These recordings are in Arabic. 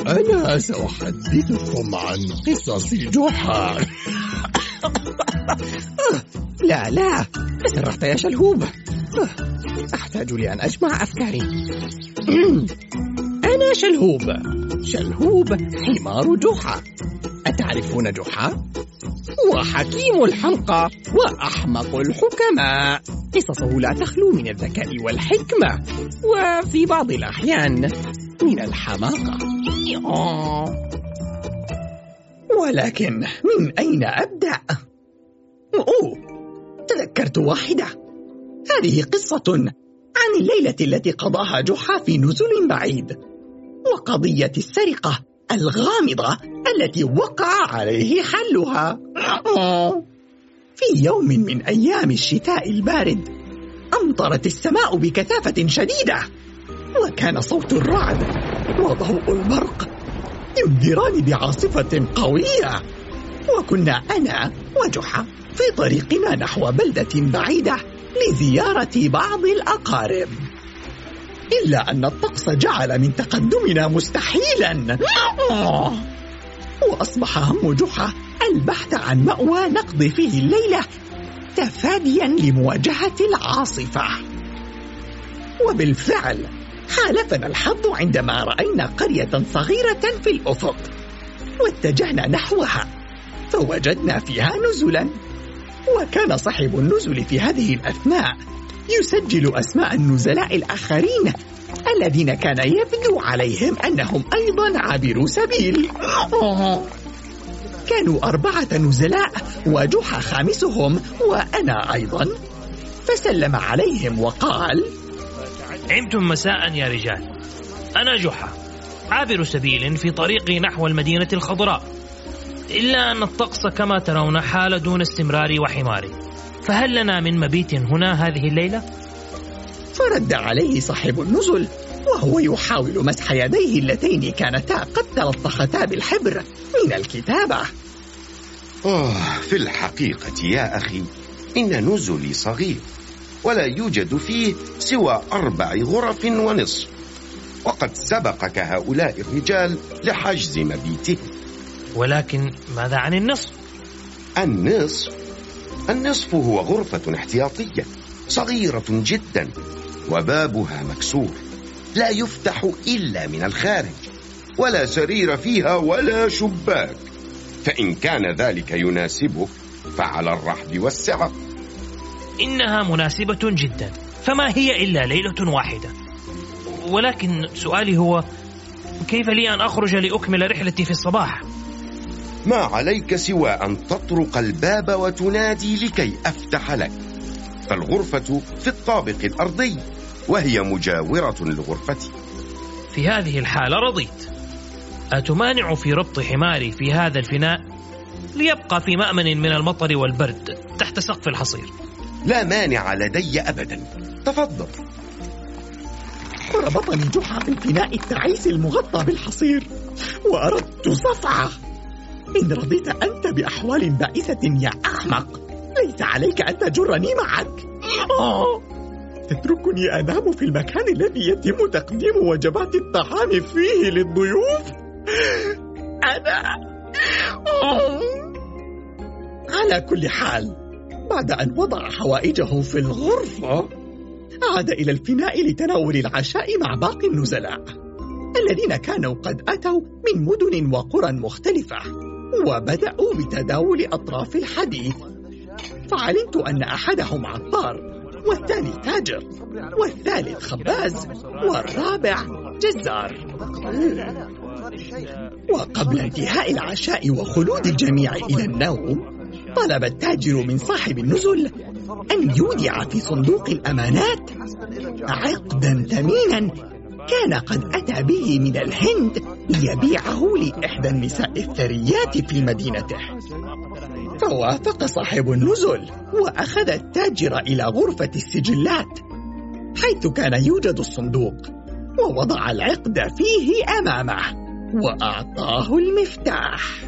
أنا سأحدثكم عن قصص جحا. لا تسرعت يا شلهوب. أحتاج لأن أجمع أفكاري. أنا شلهوب حمار جحا. أتعرفون جحا؟ وحكيم الحمقى وأحمق الحكماء. قصصه لا تخلو من الذكاء والحكمة، وفي بعض الأحيان من الحماقة. ولكن من أين أبدأ؟ تذكرت واحدة. هذه قصة عن الليلة التي قضاها جحا في نزل بعيد، وقضية السرقة الغامضة التي وقع عليه حلها. في يوم من أيام الشتاء البارد أمطرت السماء بكثافة شديدة، وكان صوت الرعد وضوء البرق ينذران بعاصفة قوية. وكنا أنا وجحا في طريقنا نحو بلدة بعيدة لزيارة بعض الأقارب، إلا أن الطقس جعل من تقدمنا مستحيلا. وأصبح هم جحا البحث عن مأوى نقضي فيه الليلة تفاديا لمواجهة العاصفة. وبالفعل حالفنا الحظ عندما رأينا قرية صغيرة في الأفق، واتجهنا نحوها فوجدنا فيها نزلا. وكان صاحب النزل في هذه الأثناء يسجل أسماء النزلاء الآخرين الذين كان يبدو عليهم أنهم أيضا عابروا سبيل. كانوا 4 نزلاء وجحا خامسهم وأنا أيضا، فسلم عليهم وقال: عمتم مساء يا رجال، أنا جحا عابر سبيل في طريقي نحو المدينة الخضراء، إلا أن الطقس كما ترون حال دون استمراري وحماري، فهل لنا من مبيت هنا هذه الليلة؟ فرد عليه صاحب النزل وهو يحاول مسح يديه اللتين كانتا قد تلطختا بالحبر من الكتابة. في الحقيقة يا أخي إن نزلي صغير ولا يوجد فيه سوى 4 غرف ونصف، وقد سبقك هؤلاء الرجال لحجز مبيته. ولكن ماذا عن النصف؟ النصف هو غرفة احتياطية صغيرة جدا، وبابها مكسور لا يفتح إلا من الخارج، ولا سرير فيها ولا شباك، فإن كان ذلك يناسبك فعلى الرحب والسعة. إنها مناسبة جدا، فما هي إلا ليلة واحدة. ولكن سؤالي هو: كيف لي أن أخرج لأكمل رحلتي في الصباح؟ ما عليك سوى أن تطرق الباب وتنادي لكي أفتح لك، فالغرفة في الطابق الأرضي وهي مجاورة لغرفتي. في هذه الحالة رضيت. أتمانع في ربط حماري في هذا الفناء ليبقى في مأمن من المطر والبرد تحت سقف الحصير؟ لا مانع لدي أبدا، تفضل. وربطني جحا في الفناء التعيس المغطى بالحصير، وأردت صفعة: إن رضيت أنت بأحوال بائسة يا أحمق ليس عليك أن تجرني معك. تتركني أنام في المكان الذي يتم تقديم وجبات الطعام فيه للضيوف؟ أنا على كل حال، بعد أن وضع حوائجه في الغرفة عاد إلى الفناء لتناول العشاء مع باقي النزلاء الذين كانوا قد أتوا من مدن وقرى مختلفة، وبدأوا بتداول أطراف الحديث. فعلمت أن أحدهم عطار، والثاني تاجر، والثالث خباز، والرابع جزار. وقبل انتهاء العشاء وخلود الجميع إلى النوم، طلب التاجر من صاحب النزل أن يودع في صندوق الأمانات عقدا ثمينا كان قد أتى به من الهند ليبيعه لإحدى النساء الثريات في مدينته. فوافق صاحب النزل وأخذ التاجر إلى غرفة السجلات حيث كان يوجد الصندوق، ووضع العقد فيه أمامه وأعطاه المفتاح.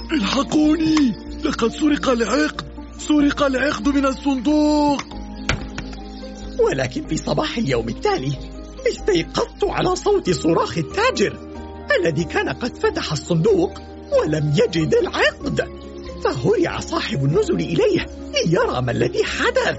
الحقوني، لقد سرق العقد من الصندوق. ولكن في صباح اليوم التالي استيقظت على صوت صراخ التاجر الذي كان قد فتح الصندوق ولم يجد العقد، فهرع صاحب النزل إليه ليرى ما الذي حدث.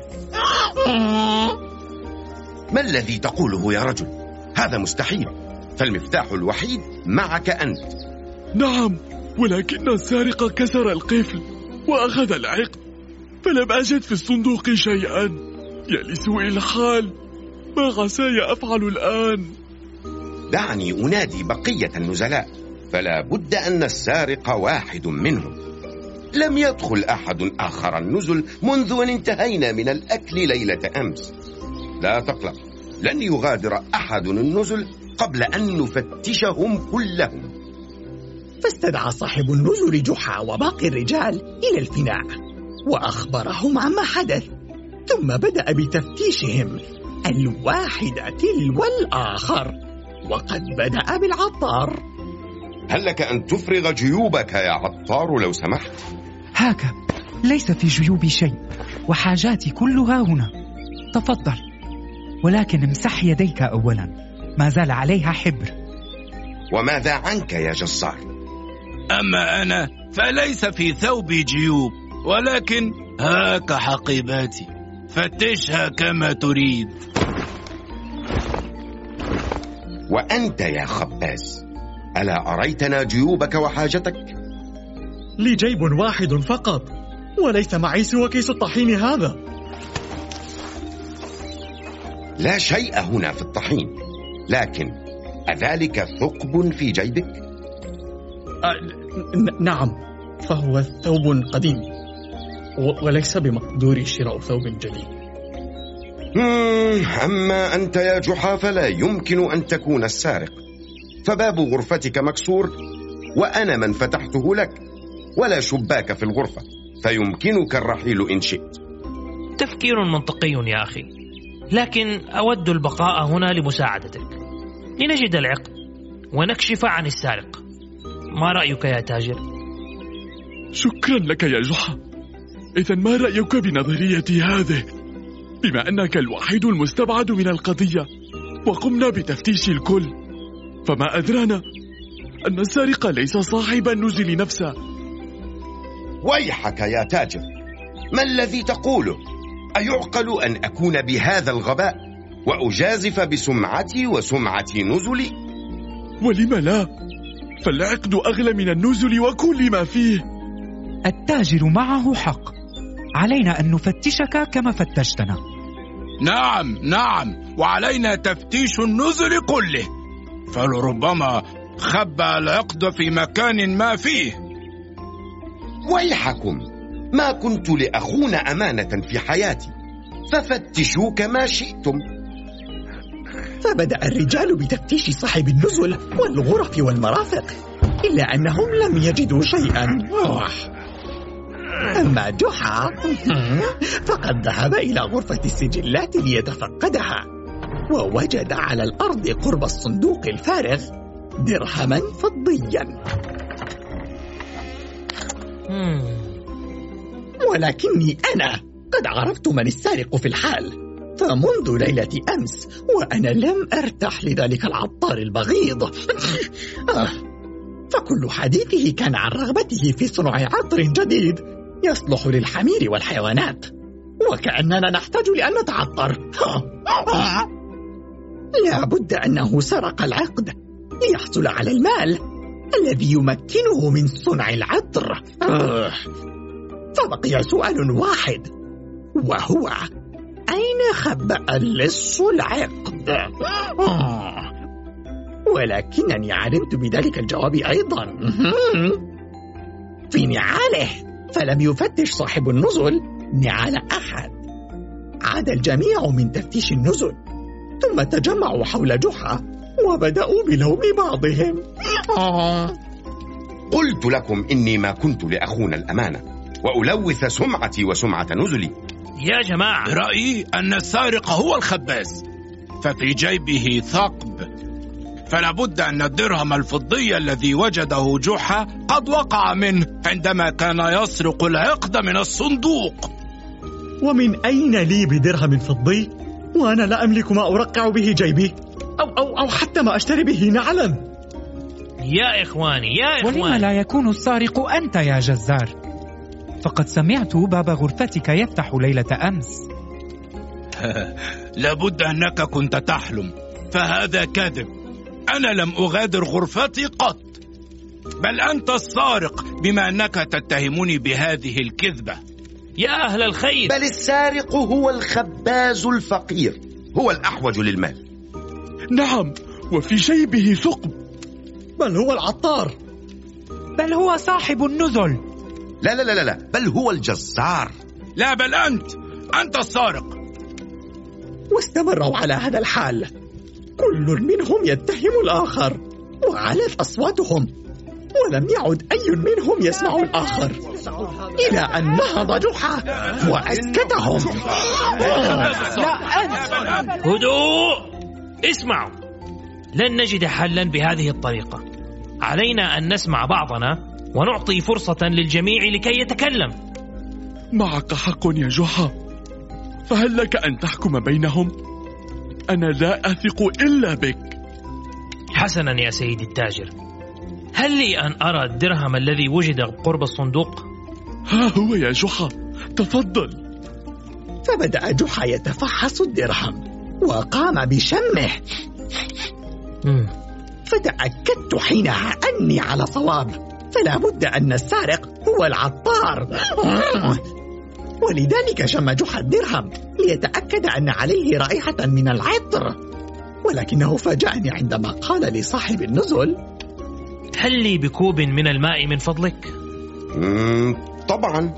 ما الذي تقوله يا رجل؟ هذا مستحيل، فالمفتاح الوحيد معك أنت. نعم، ولكن السارق كسر القفل وأخذ العقد، فلم أجد في الصندوق شيئا. يا لسوء الحال، ما عساي أفعل الآن؟ دعني أنادي بقية النزلاء، فلا بد أن السارق واحد منهم. لم يدخل أحد آخر النزل منذ أن انتهينا من الأكل ليلة أمس. لا تقلق، لن يغادر أحد النزل قبل أن نفتشهم كلهم. فاستدعى صاحب النزل جحا وباقي الرجال إلى الفناء وأخبرهم عما حدث، ثم بدأ بتفتيشهم الواحد تلو الآخر، وقد بدأ بالعطار. هل لك أن تفرغ جيوبك يا عطار لو سمحت؟ هاك، ليس في جيوبي شيء وحاجاتي كلها هنا. تفضل، ولكن امسح يديك أولا، ما زال عليها حبر. وماذا عنك يا جزار؟ أما أنا فليس في ثوبي جيوب، ولكن هاك حقيباتي، فتشها كما تريد. وأنت يا خباز، ألا أريتنا جيوبك وحاجتك؟ لي جيب واحد فقط، وليس معي سوى كيس الطحين هذا. لا شيء هنا في الطحين، لكن أذلك ثقب في جيبك؟ نعم، فهو ثوب قديم، وليس بمقدوري شراء ثوب جديد. أما أنت يا جحا فلا يمكن أن تكون السارق، فباب غرفتك مكسور وأنا من فتحته لك، ولا شباك في الغرفة، فيمكنك الرحيل إن شئت. تفكير منطقي يا أخي، لكن أود البقاء هنا لمساعدتك لنجد العقد ونكشف عن السارق. ما رأيك يا تاجر؟ شكرا لك يا جحا. إذن ما رأيك بنظريتي هذه؟ بما أنك الوحيد المستبعد من القضية وقمنا بتفتيش الكل، فما أدرانا أن السارق ليس صاحب النزل نفسه. ويحك يا تاجر، ما الذي تقوله؟ أيعقل أن أكون بهذا الغباء وأجازف بسمعتي وسمعة نزلي؟ ولم لا؟ فالعقد أغلى من النزل وكل ما فيه. التاجر معه حق، علينا أن نفتشك كما فتشتنا. نعم، وعلينا تفتيش النزل كله، فلربما خبى العقد في مكان ما فيه. ويحكم، ما كنت لأخون أمانة في حياتي، ففتشوا كما شئتم. فبدأ الرجال بتفتيش صاحب النزل والغرف والمرافق، إلا أنهم لم يجدوا شيئا. أما جحا فقد ذهب إلى غرفة السجلات ليتفقدها، ووجد على الأرض قرب الصندوق الفارغ درهما فضيا. ولكني أنا قد عرفت من السارق في الحال، فمنذ ليلة أمس وأنا لم أرتاح لذلك العطار البغيض. فكل حديثه كان عن رغبته في صنع عطر جديد يصلح للحمير والحيوانات، وكأننا نحتاج لأن نتعطر. لا بد أنه سرق العقد ليحصل على المال الذي يمكنه من صنع العطر. فبقي سؤال واحد، وهو أين خبأ اللص العقد؟ ولكنني علمت بذلك الجواب أيضا، في نعاله، فلم يفتش صاحب النزل نعال أحد. عاد الجميع من تفتيش النزل، ثم تجمعوا حول جحا وبدأوا بلوم بعضهم. قلت لكم إني ما كنت لأخون الأمانة وألوث سمعتي وسمعة نزلي. يا جماعة، رأيي أن السارق هو الخباز، ففي جيبه ثقب، فلا بد أن الدرهم الفضي الذي وجده جحا قد وقع منه عندما كان يسرق العقد من الصندوق. ومن أين لي بدرهم فضي وأنا لا أملك ما أرقع به جيبي أو حتى ما أشتري به نعلا؟ يا إخواني ولما لا يكون السارق أنت يا جزار؟ فقد سمعت باب غرفتك يفتح ليلة أمس. لابد أنك كنت تحلم، فهذا كذب. أنا لم أغادر غرفتي قط، بل أنت السارق بما أنك تتهمني بهذه الكذبة. يا أهل الخير، بل السارق هو الخباز الفقير، هو الأحوج للمال. نعم، وفي جيبه ثقب. بل هو العطار. بل هو صاحب النزل. لا لا لا لا، بل هو الجزار. لا، بل أنت السارق. واستمروا على هذا الحال، كل منهم يتهم الآخر وعلت أصواتهم، ولم يعد أي منهم يسمع الآخر، إلى أن نهض جحا وأسكتهم. هدوء، اسمعوا، لن نجد حلا بهذه الطريقة. علينا أن نسمع بعضنا ونعطي فرصة للجميع لكي يتكلم. معك حق يا جحا، فهل لك أن تحكم بينهم؟ أنا لا أثق إلا بك. حسنا يا سيدي التاجر، هل لي أن أرى الدرهم الذي وجد قرب الصندوق؟ ها هو يا جحا، تفضل. فبدأ جحا يتفحص الدرهم وقام بشمه، فتأكدت حينها أني على صواب، فلا بد أن السارق هو العطار. ولذلك شم جحا الدرهم ليتأكد أن عليه رائحة من العطر، ولكنه فاجأني عندما قال لصاحب النزل: هل لي بكوب من الماء من فضلك؟ طبعا.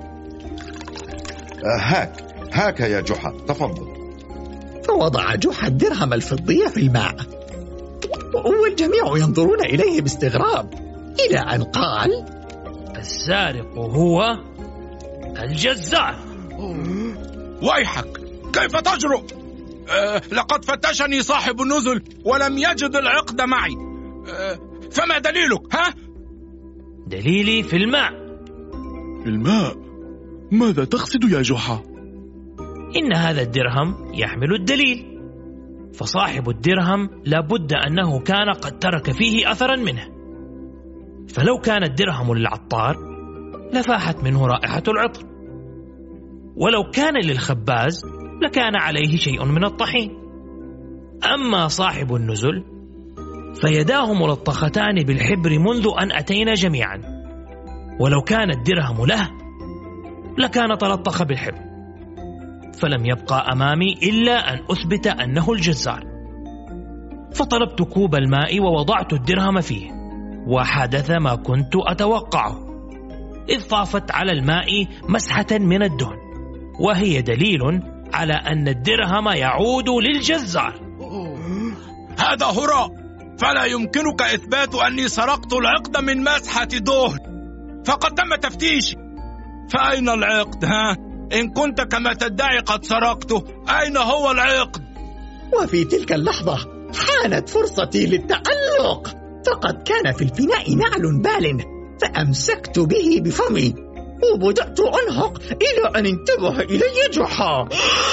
هاك يا جحا، تفضل. فوضع جحا الدرهم الفضي في الماء، والجميع ينظرون إليه باستغراب، إلى أن قال: السارق هو الجزار. ويحك، كيف تجرؤ؟ لقد فتشني صاحب النزل ولم يجد العقد معي. فما دليلك؟ ها؟ دليلي في الماء. في الماء؟ ماذا تقصد يا جحا؟ إن هذا الدرهم يحمل الدليل، فصاحب الدرهم لابد أنه كان قد ترك فيه أثرا منه، فلو كان الدرهم للعطار لفاحت منه رائحة العطر، ولو كان للخباز لكان عليه شيء من الطحين. أما صاحب النزل فيداه ملطختان بالحبر منذ أن أتينا جميعا، ولو كان الدرهم له لكان تلطخ بالحبر، فلم يبقى أمامي إلا أن أثبت أنه الجزار. فطلبت كوب الماء ووضعت الدرهم فيه، وحدث ما كنت أتوقعه، إذ طافت على الماء مسحة من الدهن، وهي دليل على أن الدرهم يعود للجزار. هذا هراء، فلا يمكنك إثبات أني سرقت العقد من مسحة دهن، فقد تم تفتيشي. فأين العقد؟ ها؟ إن كنت كما تدعي قد سرقته، أين هو العقد؟ وفي تلك اللحظة حانت فرصتي للتألق، فقد كان في الفناء نعل بال، فأمسكت به بفمي وبدأت أنهق إلى أن انتبه إلي جحا.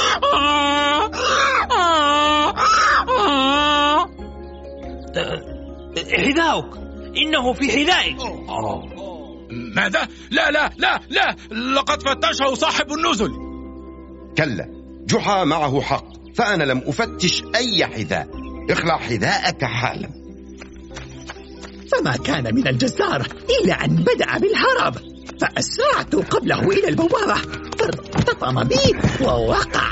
حذاؤك، إنه في حذائك. ماذا؟ لا لا لا لا، لقد فتشه صاحب النزل. كلا، جحا معه حق، فأنا لم أفتش أي حذاء. اخلع حذاءك حالا. فما كان من الجزار إلا أن بدأ بالهرب، فأسرعت قبله إلى البوابة، فارتطم بي ووقع.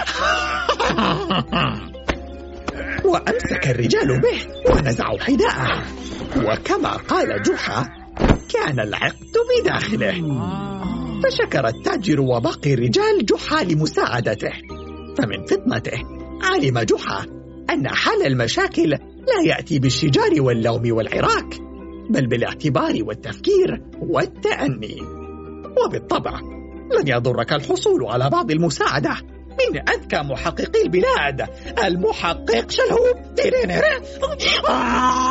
وأمسك الرجال به ونزعوا حذاءه، وكما قال جحا كان العقد بداخله. فشكر التاجر وباقي الرجال جحا لمساعدته، فمن فطنته علم جحا أن حل المشاكل لا يأتي بالشجار واللوم والعراك، بل بالاعتبار والتفكير والتأني. وبالطبع لن يضرك الحصول على بعض المساعدة من أذكى محققي البلاد، المحقق شلهوب.